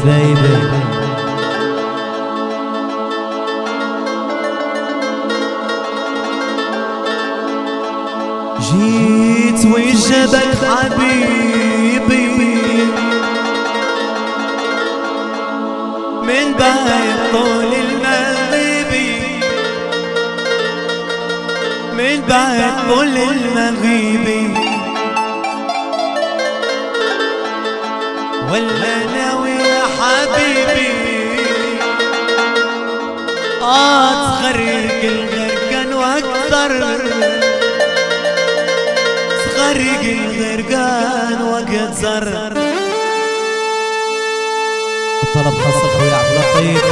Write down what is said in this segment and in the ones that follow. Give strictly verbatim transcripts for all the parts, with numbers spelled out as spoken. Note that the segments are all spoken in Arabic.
حبايبي. جيت وجدك حبيبي من بعد طول المغيبي، من بعد طول المغيبي، ولا ناوي يا حبيبي آه تغرق الغرقان واكثر، تغرق الغرقان واكثر. الطلب خاص اخوي عبد اللطيف.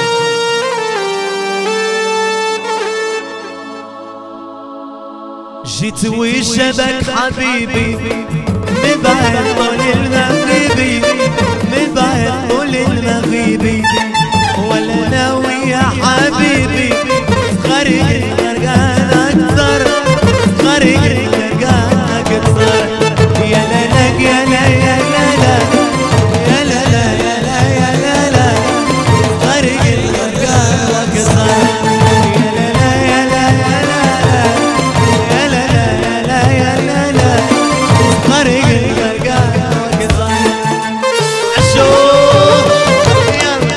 جيت وجدك حبيبي من بعد طول المغيبي، من بعد طول المغيبي، ولا ناوي يا حبيبي تغرق الغرقان اكثر، تغرق الغرقان اكثر. يا لا لا يا لا يا لا لا يا لا لا يا لا يا لا لا تغرق الغرقان واكثر. يا لا لا يا لا يا لا لا يا لا لا يا لا لا تغرق الغرقان واكثر. عشوق يلا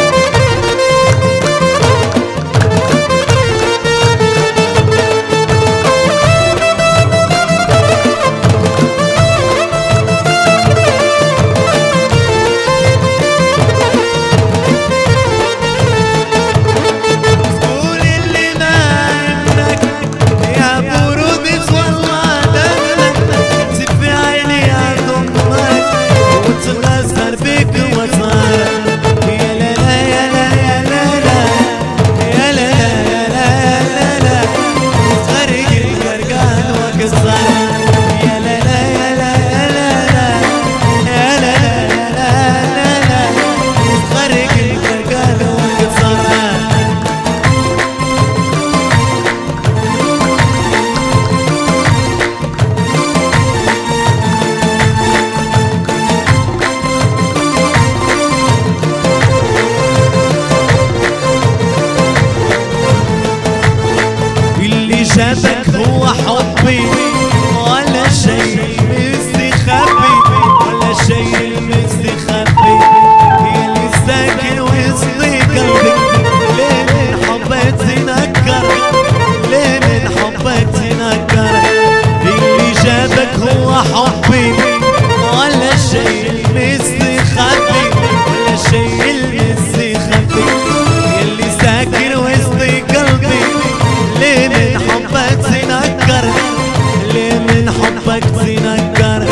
جابك هو حبي ولا شيء مستخبي، ولا شيء مستخبي. هي اللي ساكن وسط قلبي، ليه من حبك تنكر، ليه من حبك تنكر. اللي جابك هو حبي ولا شيء مستخبي، ولا شيء مستخبي. هي اللي ساكن وسط قلبي، ليه من حبك تنكر، ليه من حبك تنكر.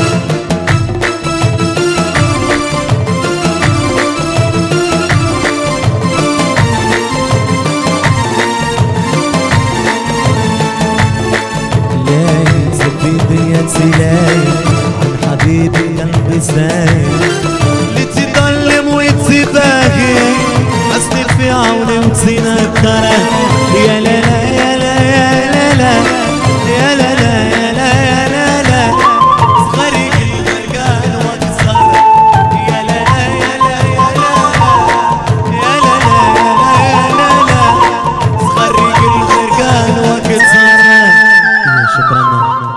لاي سبيبي يا سلاي عن حبيبي قلبي سايل، لتظلم وتباهي حسني في عوني وتنكره. يا لا لا يا لا يا لا لا يا لا لا يا لا يا لا لا تغرق الغرقان واكثر. يا لا لا يا لا يا لا يا لا لا يا لا لا تغرق الغرقان واكثر. شكرا.